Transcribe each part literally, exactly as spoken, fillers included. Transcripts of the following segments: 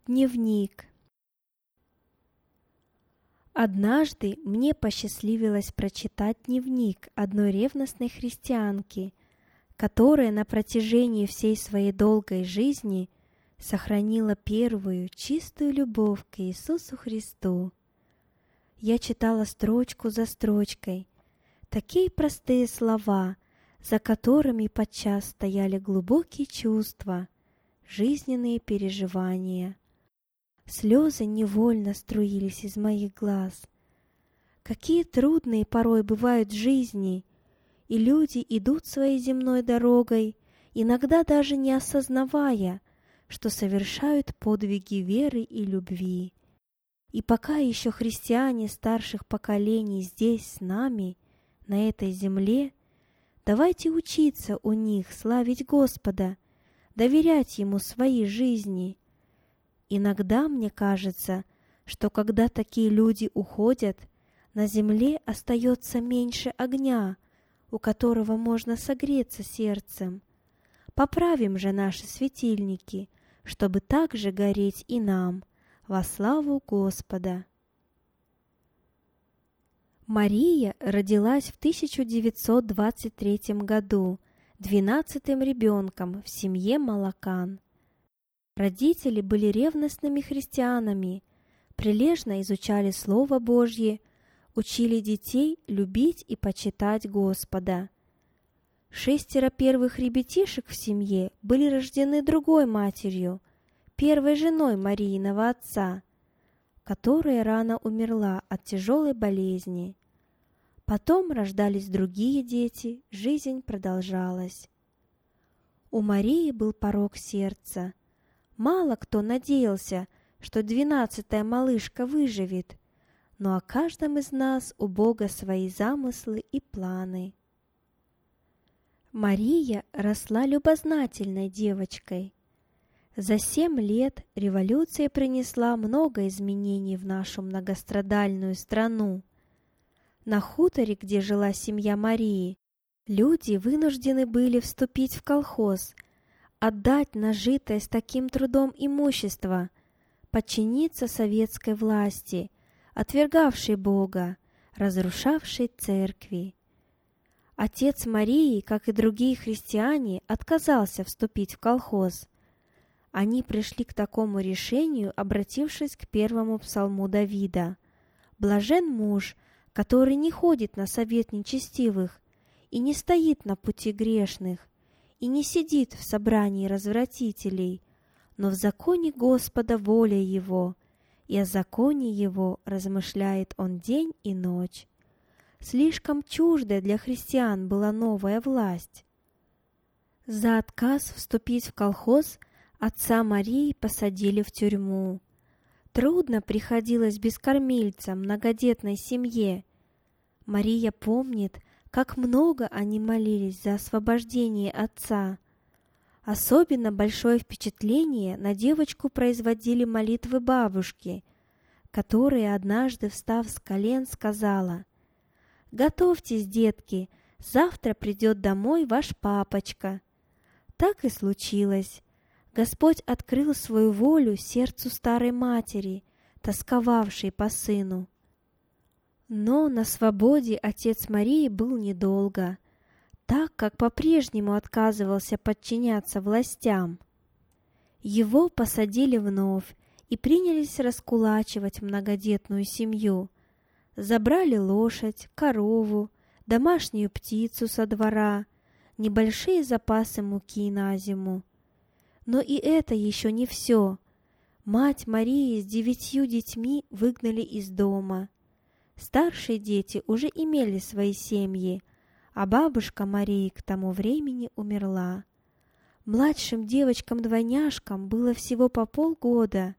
Дневник. Однажды мне посчастливилось прочитать дневник одной ревностной христианки, которая на протяжении всей своей долгой жизни сохранила первую чистую любовь к Иисусу Христу. Я читала строчку за строчкой, такие простые слова, за которыми подчас стояли глубокие чувства, жизненные переживания. Слезы невольно струились из моих глаз. Какие трудные порой бывают в жизни, и люди идут своей земной дорогой, иногда даже не осознавая, что совершают подвиги веры и любви. И пока еще христиане старших поколений здесь с нами, на этой земле, давайте учиться у них славить Господа, доверять Ему свои жизни. Иногда мне кажется, что когда такие люди уходят, на земле остается меньше огня, у которого можно согреться сердцем. Поправим же наши светильники, чтобы так же гореть и нам, во славу Господа. Мария родилась в тысяча девятьсот двадцать третьем году, двенадцатым ребенком в семье Малакан. Родители были ревностными христианами, прилежно изучали Слово Божье, учили детей любить и почитать Господа. Шестеро первых ребятишек в семье были рождены другой матерью, первой женой Марииного отца, которая рано умерла от тяжелой болезни. Потом рождались другие дети, жизнь продолжалась. У Марии был порок сердца. Мало кто надеялся, что двенадцатая малышка выживет, но о каждом из нас у Бога свои замыслы и планы. Мария росла любознательной девочкой. За семь лет революция принесла много изменений в нашу многострадальную страну. На хуторе, где жила семья Марии, люди вынуждены были вступить в колхоз, отдать нажитое с таким трудом имущество, подчиниться советской власти, отвергавшей Бога, разрушавшей церкви. Отец Марии, как и другие христиане, отказался вступить в колхоз. Они пришли к такому решению, обратившись к первому псалму Давида: «Блажен муж, который не ходит на совет нечестивых и не стоит на пути грешных, и не сидит в собрании развратителей, но в законе Господа воля его, и о законе его размышляет он день и ночь». Слишком чуждой для христиан была новая власть. За отказ вступить в колхоз отца Марии посадили в тюрьму. Трудно приходилось бескормильцам многодетной семье. Мария помнит, как много они молились за освобождение отца. Особенно большое впечатление на девочку производили молитвы бабушки, которая однажды, встав с колен, сказала: «Готовьтесь, детки, завтра придет домой ваш папочка». Так и случилось. Господь открыл свою волю сердцу старой матери, тосковавшей по сыну. Но на свободе отец Марии был недолго, так как по-прежнему отказывался подчиняться властям. Его посадили вновь и принялись раскулачивать многодетную семью. Забрали лошадь, корову, домашнюю птицу со двора, небольшие запасы муки на зиму. Но и это еще не все. Мать Марии с девятью детьми выгнали из дома. Старшие дети уже имели свои семьи, а бабушка Марии к тому времени умерла. Младшим девочкам-двойняшкам было всего по полгода.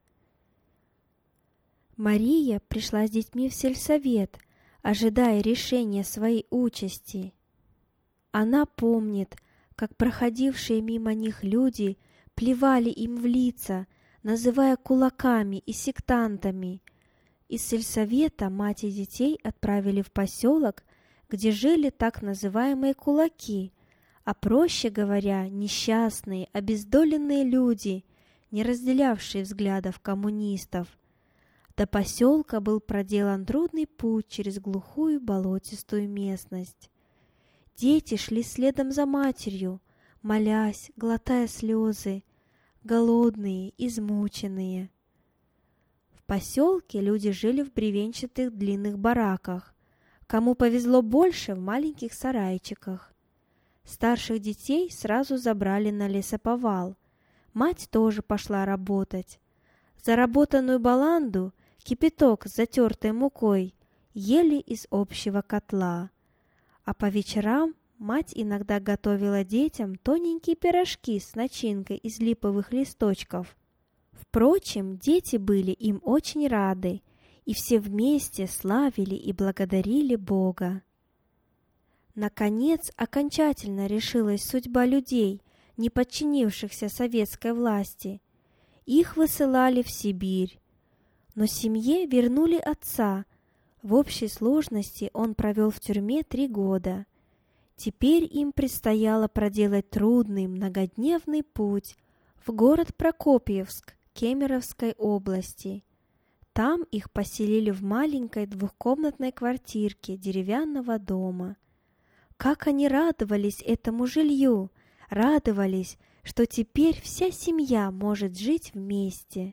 Мария пришла с детьми в сельсовет, ожидая решения своей участи. Она помнит, как проходившие мимо них люди плевали им в лица, называя кулаками и сектантами. Из сельсовета мать и детей отправили в поселок, где жили так называемые кулаки, а проще говоря, несчастные, обездоленные люди, не разделявшие взглядов коммунистов. До поселка был проделан трудный путь через глухую болотистую местность. Дети шли следом за матерью, молясь, глотая слезы, голодные, измученные. В поселке люди жили в бревенчатых длинных бараках, кому повезло больше в маленьких сарайчиках. Старших детей сразу забрали на лесоповал. Мать тоже пошла работать. Заработанную баланду, кипяток с затертой мукой, ели из общего котла. А по вечерам мать иногда готовила детям тоненькие пирожки с начинкой из липовых листочков. Впрочем, дети были им очень рады, и все вместе славили и благодарили Бога. Наконец, окончательно решилась судьба людей, не подчинившихся советской власти. Их высылали в Сибирь. Но семье вернули отца. В общей сложности он провел в тюрьме три года. Теперь им предстояло проделать трудный многодневный путь в город Прокопьевск Кемеровской области. Там их поселили в маленькой двухкомнатной квартирке деревянного дома. Как они радовались этому жилью, радовались, что теперь вся семья может жить вместе.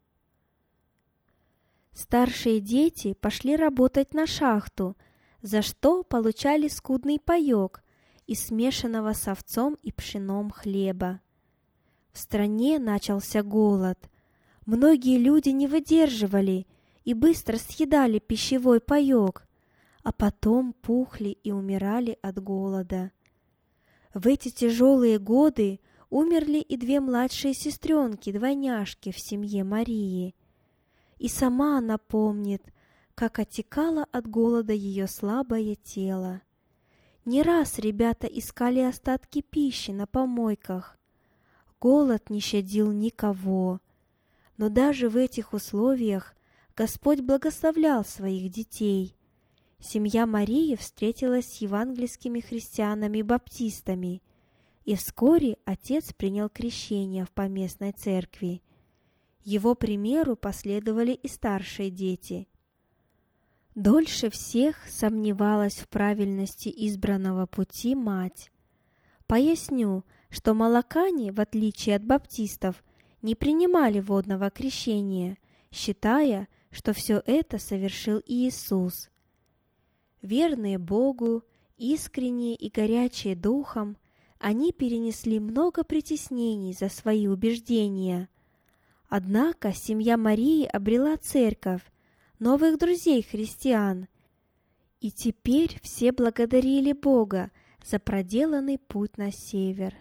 Старшие дети пошли работать на шахту, за что получали скудный паёк из смешанного с овцом и пшеном хлеба. В стране начался голод. Многие люди не выдерживали и быстро съедали пищевой паёк, а потом пухли и умирали от голода. В эти тяжелые годы умерли и две младшие сестренки-двойняшки в семье Марии. И сама она помнит, как отекало от голода ее слабое тело. Не раз ребята искали остатки пищи на помойках. Голод не щадил никого. Но даже в этих условиях Господь благословлял своих детей. Семья Марии встретилась с евангельскими христианами-баптистами, и вскоре отец принял крещение в поместной церкви. Его примеру последовали и старшие дети. Дольше всех сомневалась в правильности избранного пути мать. Поясню, что молокане, в отличие от баптистов, не принимали водного крещения, считая, что все это совершил Иисус. Верные Богу, искренние и горячие духом, они перенесли много притеснений за свои убеждения. Однако семья Марии обрела церковь, новых друзей-христиан, и теперь все благодарили Бога за проделанный путь на север.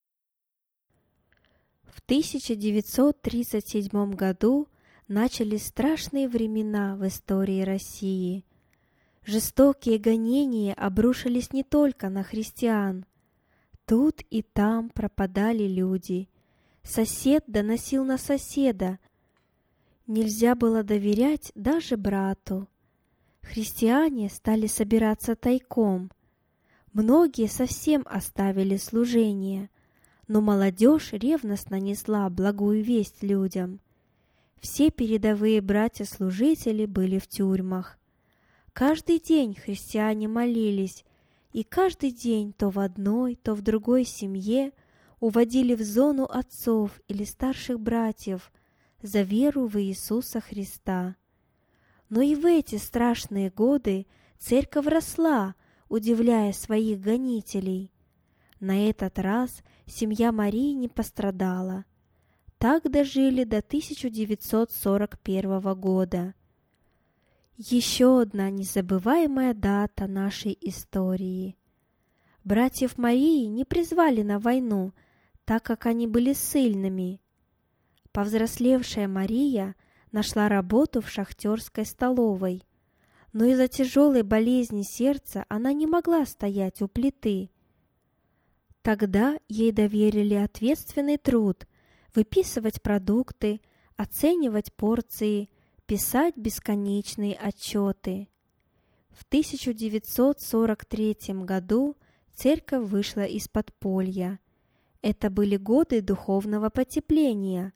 В тысяча девятьсот тридцать седьмом году начались страшные времена в истории России. Жестокие гонения обрушились не только на христиан. Тут и там пропадали люди. Сосед доносил на соседа. Нельзя было доверять даже брату. Христиане стали собираться тайком. Многие совсем оставили служение, но молодежь ревностно несла благую весть людям. Все передовые братья-служители были в тюрьмах. Каждый день христиане молились, и каждый день то в одной, то в другой семье уводили в зону отцов или старших братьев за веру в Иисуса Христа. Но и в эти страшные годы церковь росла, удивляя своих гонителей. На этот раз семья Марии не пострадала. Так дожили до тысяча девятьсот сорок первого года. Еще одна незабываемая дата нашей истории. Братьев Марии не призвали на войну, так как они были ссыльными. Повзрослевшая Мария нашла работу в шахтерской столовой, но из-за тяжелой болезни сердца она не могла стоять у плиты. Тогда ей доверили ответственный труд – выписывать продукты, оценивать порции, писать бесконечные отчеты. В тысяча девятьсот сорок третьем году церковь вышла из подполья. Это были годы духовного потепления.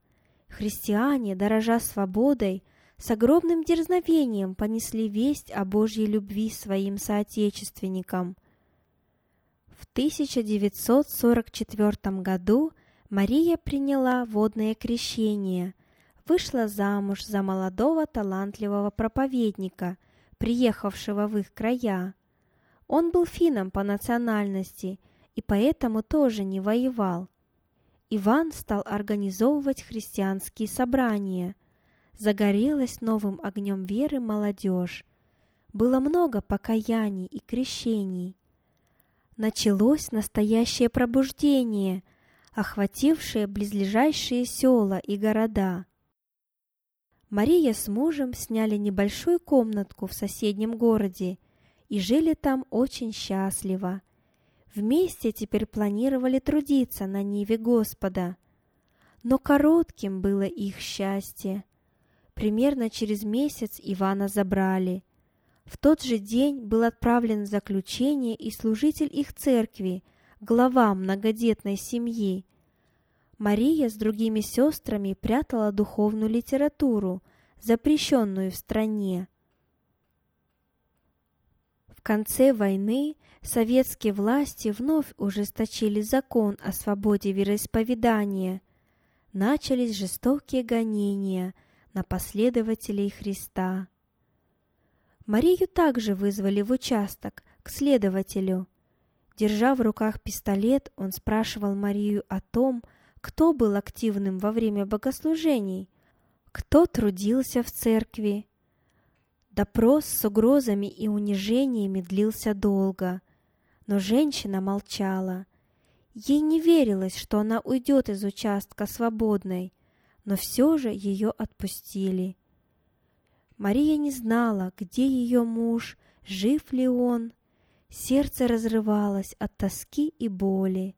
Христиане, дорожа свободой, с огромным дерзновением понесли весть о Божьей любви своим соотечественникам. В тысяча девятьсот сорок четвёртом году Мария приняла водное крещение, вышла замуж за молодого талантливого проповедника, приехавшего в их края. Он был финном по национальности и поэтому тоже не воевал. Иван стал организовывать христианские собрания. Загорелась новым огнем веры молодежь. Было много покаяний и крещений. Началось настоящее пробуждение, охватившее близлежащие села и города. Мария с мужем сняли небольшую комнатку в соседнем городе и жили там очень счастливо. Вместе теперь планировали трудиться на ниве Господа. Но коротким было их счастье. Примерно через месяц Ивана забрали. В тот же день был отправлен в заключение и служитель их церкви, глава многодетной семьи. Мария с другими сестрами прятала духовную литературу, запрещенную в стране. В конце войны советские власти вновь ужесточили закон о свободе вероисповедания. Начались жестокие гонения на последователей Христа. Марию также вызвали в участок к следователю. Держа в руках пистолет, он спрашивал Марию о том, кто был активным во время богослужений, кто трудился в церкви. Допрос с угрозами и унижениями длился долго, но женщина молчала. Ей не верилось, что она уйдет из участка свободной, но все же ее отпустили. Мария не знала, где ее муж, жив ли он. Сердце разрывалось от тоски и боли.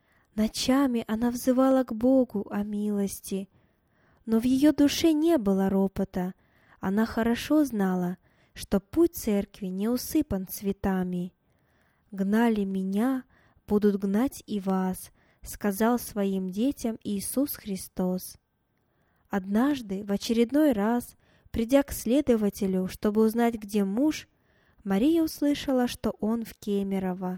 Ночами она взывала к Богу о милости, но в ее душе не было ропота. Она хорошо знала, что путь церкви не усыпан цветами. «Гнали меня, будут гнать и вас», — сказал своим детям Иисус Христос. Однажды, в очередной раз, придя к следователю, чтобы узнать, где муж, Мария услышала, что он в Кемерово.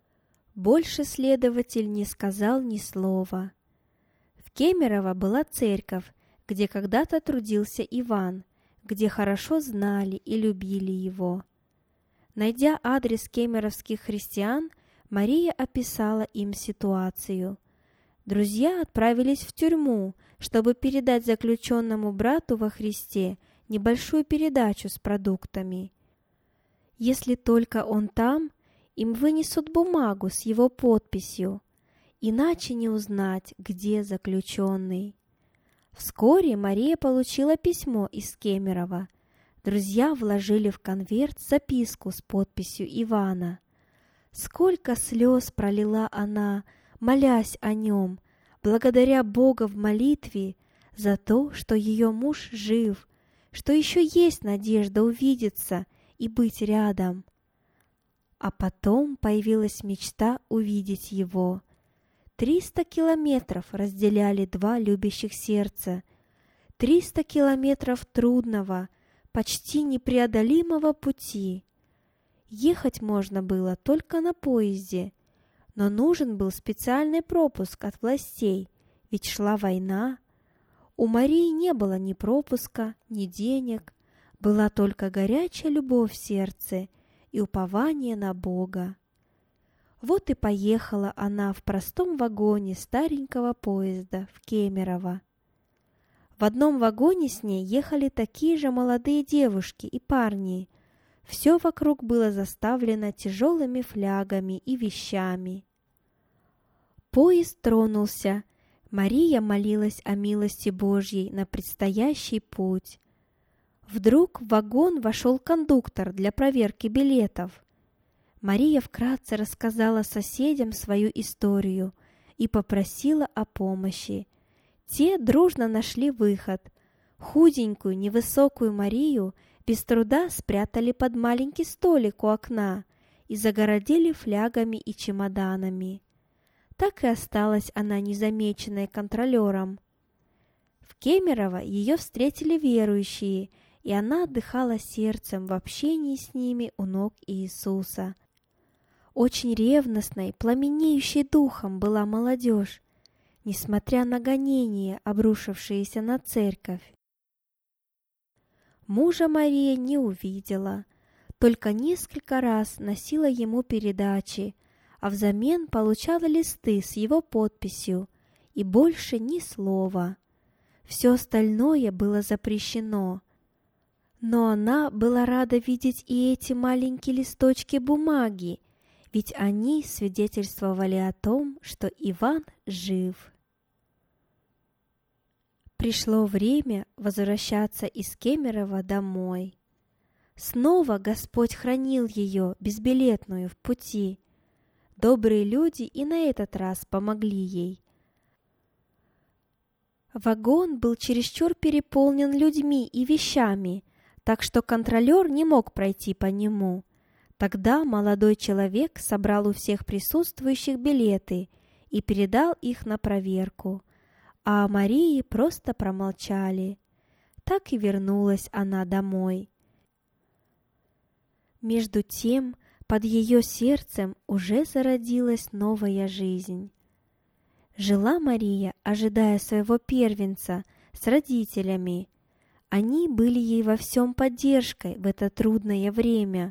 Больше следователь не сказал ни слова. В Кемерово была церковь, где когда-то трудился Иван, где хорошо знали и любили его. Найдя адрес кемеровских христиан, Мария описала им ситуацию. Друзья отправились в тюрьму, чтобы передать заключенному брату во Христе небольшую передачу с продуктами. Если только он там, им вынесут бумагу с его подписью, иначе не узнать, где заключенный. Вскоре Мария получила письмо из Кемерово. Друзья вложили в конверт записку с подписью Ивана. Сколько слез пролила она, молясь о нем, благодаря Бога в молитве за то, что ее муж жив, что еще есть надежда увидеться и быть рядом. А потом появилась мечта увидеть его. Триста километров разделяли два любящих сердца. Триста километров трудного, почти непреодолимого пути. Ехать можно было только на поезде, но нужен был специальный пропуск от властей, ведь шла война. У Марии не было ни пропуска, ни денег, была только горячая любовь в сердце и упование на Бога. Вот и поехала она в простом вагоне старенького поезда в Кемерово. В одном вагоне с ней ехали такие же молодые девушки и парни. Все вокруг было заставлено тяжелыми флягами и вещами. Поезд тронулся. Мария молилась о милости Божьей на предстоящий путь. Вдруг в вагон вошел кондуктор для проверки билетов. Мария вкратце рассказала соседям свою историю и попросила о помощи. Те дружно нашли выход. Худенькую, невысокую Марию без труда спрятали под маленький столик у окна и загородили флягами и чемоданами. Так и осталась она незамеченной контролером. В Кемерово ее встретили верующие, и она отдыхала сердцем в общении с ними у ног Иисуса. Очень ревностной, пламенеющей духом была молодежь, несмотря на гонения, обрушившиеся на церковь. Мужа Мария не увидела, только несколько раз носила ему передачи, а взамен получала листы с его подписью, и больше ни слова. Все остальное было запрещено. Но она была рада видеть и эти маленькие листочки бумаги, ведь они свидетельствовали о том, что Иван жив. Пришло время возвращаться из Кемерово домой. Снова Господь хранил ее, безбилетную, в пути. Добрые люди и на этот раз помогли ей. Вагон был чересчур переполнен людьми и вещами, так что контролер не мог пройти по нему. Тогда молодой человек собрал у всех присутствующих билеты и передал их на проверку, а о Марии просто промолчали. Так и вернулась она домой. Между тем, под ее сердцем уже зародилась новая жизнь. Жила Мария, ожидая своего первенца, с родителями. Они были ей во всем поддержкой в это трудное время.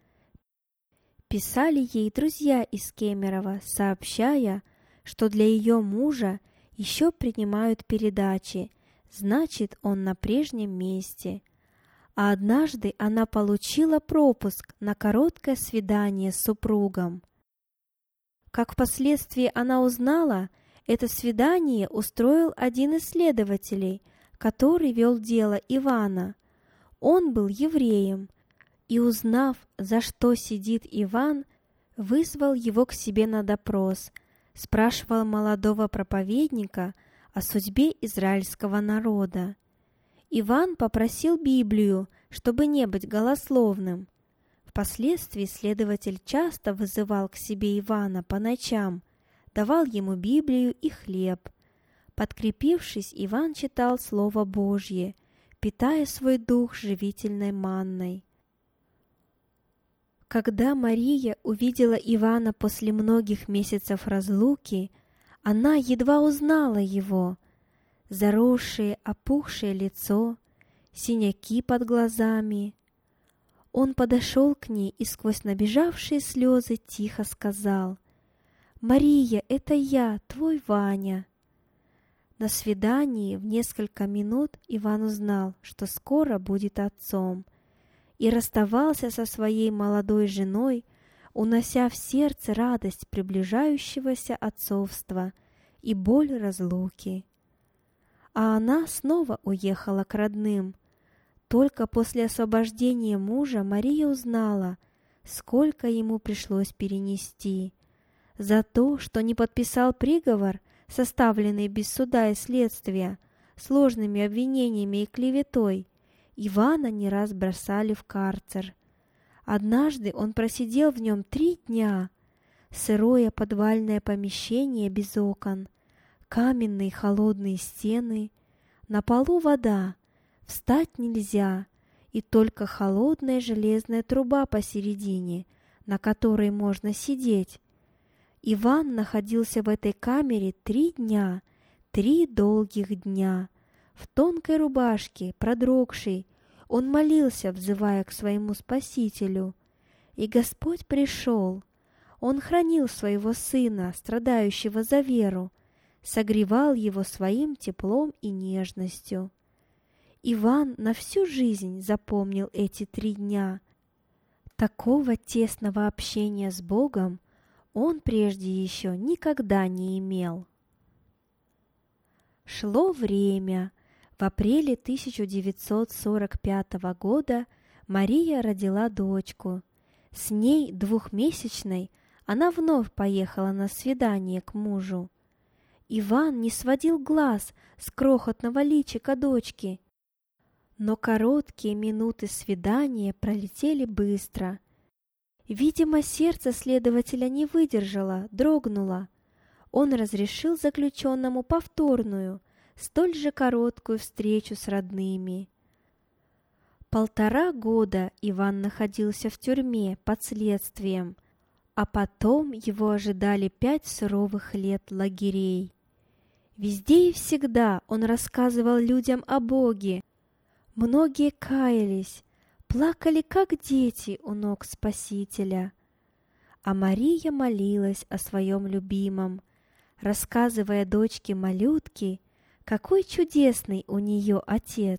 Писали ей друзья из Кемерово, сообщая, что для ее мужа еще принимают передачи, значит, он на прежнем месте. А однажды она получила пропуск на короткое свидание с супругом. Как впоследствии она узнала, это свидание устроил один из следователей, который вел дело Ивана. Он был евреем, и, узнав, за что сидит Иван, вызвал его к себе на допрос, спрашивал молодого проповедника о судьбе израильского народа. Иван попросил Библию, чтобы не быть голословным. Впоследствии следователь часто вызывал к себе Ивана по ночам, давал ему Библию и хлеб. Подкрепившись, Иван читал Слово Божье, питая свой дух живительной манной. Когда Мария увидела Ивана после многих месяцев разлуки, она едва узнала его. Заросшее, опухшее лицо, синяки под глазами. Он подошел к ней и сквозь набежавшие слезы тихо сказал: «Мария, это я, твой Ваня». На свидании в несколько минут Иван узнал, что скоро будет отцом, и расставался со своей молодой женой, унося в сердце радость приближающегося отцовства и боль разлуки. А она снова уехала к родным. Только после освобождения мужа Мария узнала, сколько ему пришлось перенести. За то, что не подписал приговор, составленный без суда и следствия, сложными обвинениями и клеветой, Ивана не раз бросали в карцер. Однажды он просидел в нем три дня. Сырое подвальное помещение без окон, каменные холодные стены, на полу вода, встать нельзя, и только холодная железная труба посередине, на которой можно сидеть. Иван находился в этой камере три дня, три долгих дня. В тонкой рубашке, продрогшей, он молился, взывая к своему Спасителю. И Господь пришел. Он хранил своего сына, страдающего за веру, согревал его своим теплом и нежностью. Иван на всю жизнь запомнил эти три дня. Такого тесного общения с Богом он прежде еще никогда не имел. Шло время. В апреле тысяча девятьсот сорок пятого года Мария родила дочку. С ней, двухмесячной, она вновь поехала на свидание к мужу. Иван не сводил глаз с крохотного личика дочки. Но короткие минуты свидания пролетели быстро. Видимо, сердце следователя не выдержало, дрогнуло. Он разрешил заключенному повторную, столь же короткую встречу с родными. Полтора года Иван находился в тюрьме под следствием, а потом его ожидали пять суровых лет лагерей. Везде и всегда он рассказывал людям о Боге. Многие каялись, плакали, как дети у ног Спасителя. А Мария молилась о своем любимом, рассказывая дочке-малютке, какой чудесный у нее отец.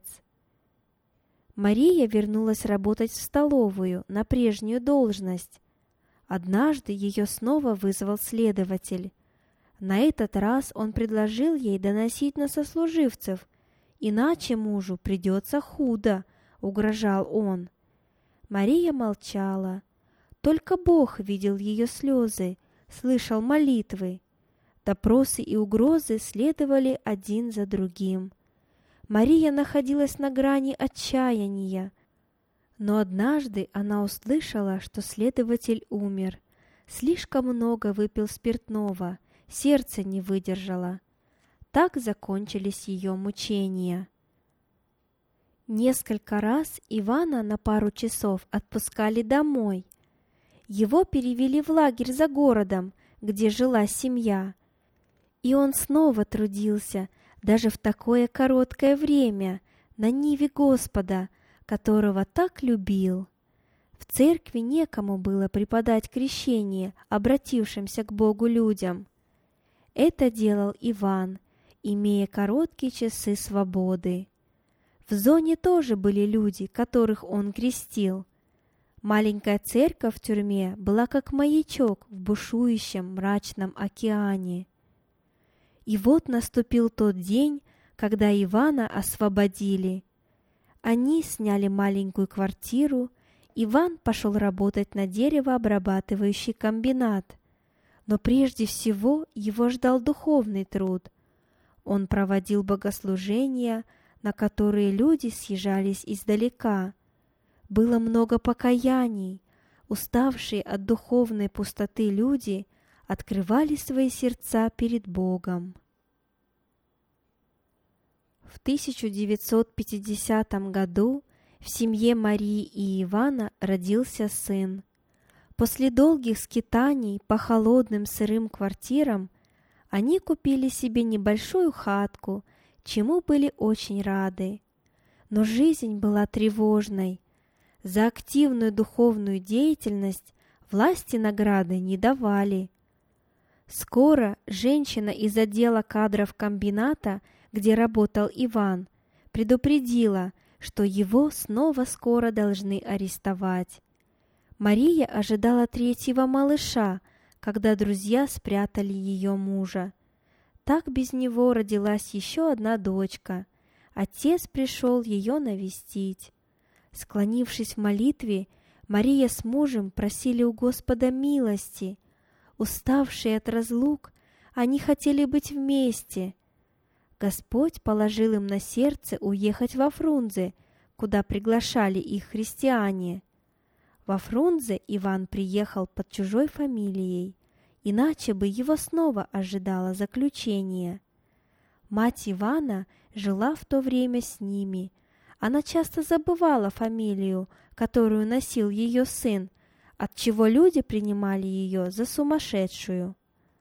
Мария вернулась работать в столовую на прежнюю должность. Однажды ее снова вызвал следователь. На этот раз он предложил ей доносить на сослуживцев, иначе мужу придется худо, угрожал он. Мария молчала. Только Бог видел ее слезы, слышал молитвы. Допросы и угрозы следовали один за другим. Мария находилась на грани отчаяния. Но однажды она услышала, что следователь умер. Слишком много выпил спиртного, сердце не выдержало. Так закончились ее мучения. Несколько раз Ивана на пару часов отпускали домой. Его перевели в лагерь за городом, где жила семья. И он снова трудился, даже в такое короткое время, на ниве Господа, которого так любил. В церкви некому было преподать крещение обратившимся к Богу людям. Это делал Иван, имея короткие часы свободы. В зоне тоже были люди, которых он крестил. Маленькая церковь в тюрьме была как маячок в бушующем мрачном океане. И вот наступил тот день, когда Ивана освободили. Они сняли маленькую квартиру, Иван пошел работать на деревообрабатывающий комбинат. Но прежде всего его ждал духовный труд. Он проводил богослужения, на которые люди съезжались издалека. Было много покаяний. Уставшие от духовной пустоты люди открывали свои сердца перед Богом. В тысяча девятьсот пятидесятом году в семье Марии и Ивана родился сын. После долгих скитаний по холодным сырым квартирам они купили себе небольшую хатку, чему были очень рады. Но жизнь была тревожной. За активную духовную деятельность власти награды не давали. Скоро женщина из отдела кадров комбината, где работал Иван, предупредила, что его снова скоро должны арестовать. Мария ожидала третьего малыша, когда друзья спрятали ее мужа. Так без него родилась еще одна дочка. Отец пришел ее навестить. Склонившись в молитве, Мария с мужем просили у Господа милости. Уставшие от разлук, они хотели быть вместе. Господь положил им на сердце уехать во Фрунзе, куда приглашали их христиане. Во Фрунзе Иван приехал под чужой фамилией, иначе бы его снова ожидало заключение. Мать Ивана жила в то время с ними. Она часто забывала фамилию, которую носил ее сын, отчего люди принимали ее за сумасшедшую.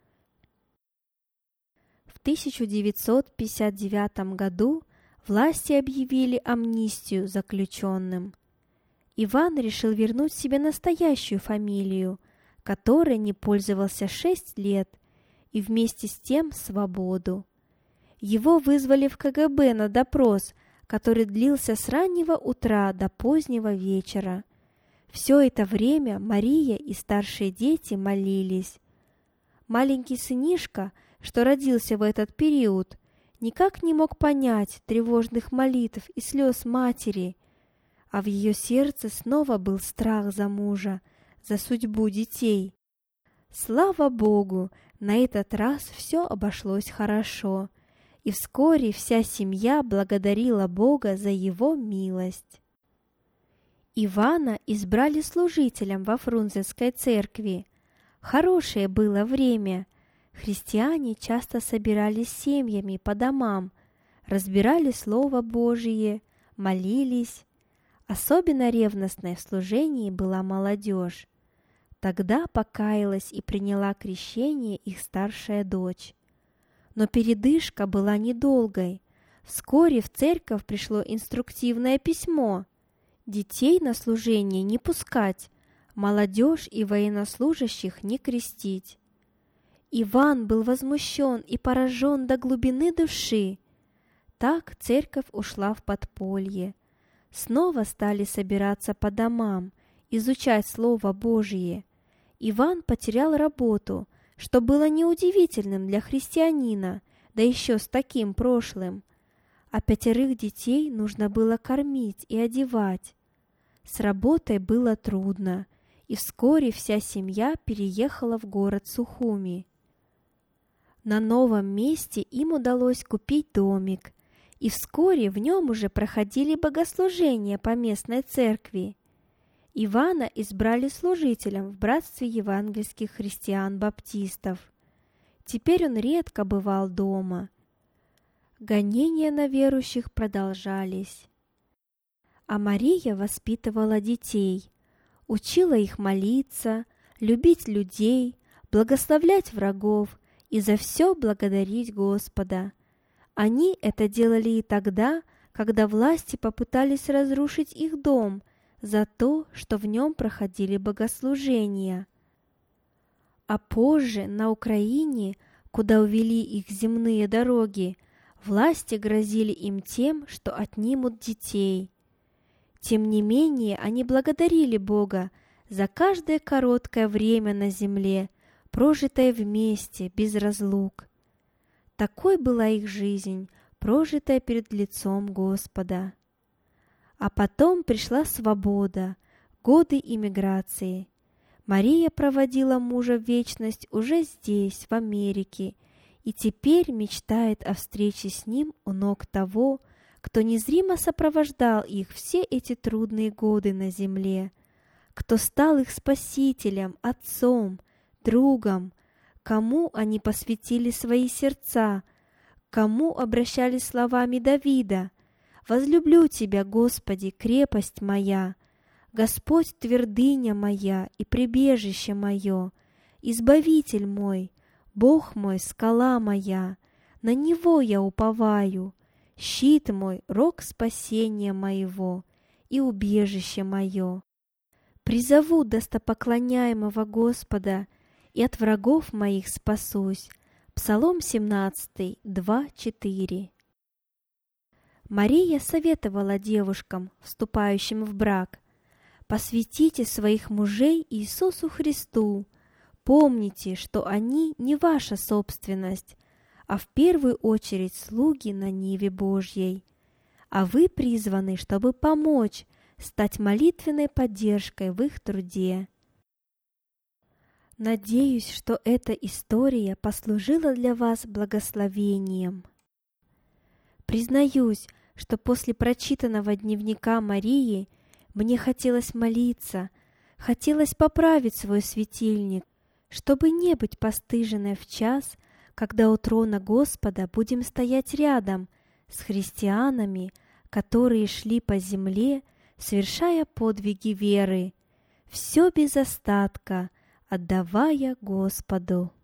В тысяча девятьсот пятьдесят девятом году власти объявили амнистию заключенным. Иван решил вернуть себе настоящую фамилию, которой не пользовался шесть лет, и вместе с тем свободу. Его вызвали в ка гэ бэ на допрос, который длился с раннего утра до позднего вечера. Все это время Мария и старшие дети молились. Маленький сынишка, что родился в этот период, никак не мог понять тревожных молитв и слез матери, а в ее сердце снова был страх за мужа, за судьбу детей. Слава Богу, на этот раз все обошлось хорошо, и вскоре вся семья благодарила Бога за его милость. Ивана избрали служителем во Фрунзенской церкви. Хорошее было время. Христиане часто собирались семьями по домам, разбирали Слово Божие, молились. Особенно ревностной в служении была молодежь. Тогда покаялась и приняла крещение их старшая дочь. Но передышка была недолгой. Вскоре в церковь пришло инструктивное письмо: детей на служение не пускать, молодежь и военнослужащих не крестить. Иван был возмущен и поражен до глубины души. Так церковь ушла в подполье. Снова стали собираться по домам, изучать Слово Божие. Иван потерял работу, что было неудивительным для христианина, да еще с таким прошлым. А пятерых детей нужно было кормить и одевать. С работой было трудно, и вскоре вся семья переехала в город Сухуми. На новом месте им удалось купить домик, и вскоре в нем уже проходили богослужения по местной церкви. Ивана избрали служителем в братстве евангельских христиан-баптистов. Теперь он редко бывал дома. Гонения на верующих продолжались. А Мария воспитывала детей, учила их молиться, любить людей, благословлять врагов и за все благодарить Господа. Они это делали и тогда, когда власти попытались разрушить их дом за то, что в нем проходили богослужения. А позже на Украине, куда увели их земные дороги, власти грозили им тем, что отнимут детей. Тем не менее, они благодарили Бога за каждое короткое время на земле, прожитое вместе, без разлук. Такой была их жизнь, прожитая перед лицом Господа. А потом пришла свобода, годы иммиграции. Мария проводила мужа в вечность уже здесь, в Америке, и теперь мечтает о встрече с ним у ног того, кто незримо сопровождал их все эти трудные годы на земле, кто стал их спасителем, отцом, другом, кому они посвятили свои сердца, кому обращались словами Давида: «Возлюблю Тебя, Господи, крепость моя, Господь твердыня моя и прибежище мое, Избавитель мой, Бог мой, скала моя, на Него я уповаю, щит мой, рог спасения моего и убежище мое. Призову достопоклоняемого Господа, и от врагов моих спасусь». Псалом семнадцатый, два, четыре. Мария советовала девушкам, вступающим в брак: «Посвятите своих мужей Иисусу Христу. Помните, что они не ваша собственность, а в первую очередь слуги на ниве Божьей. А вы призваны, чтобы помочь, стать молитвенной поддержкой в их труде». Надеюсь, что эта история послужила для вас благословением. Признаюсь, что после прочитанного дневника Марии мне хотелось молиться, хотелось поправить свой светильник, чтобы не быть постыженной в час, когда у трона Господа будем стоять рядом с христианами, которые шли по земле, совершая подвиги веры, все без остатка, отдавая Господу.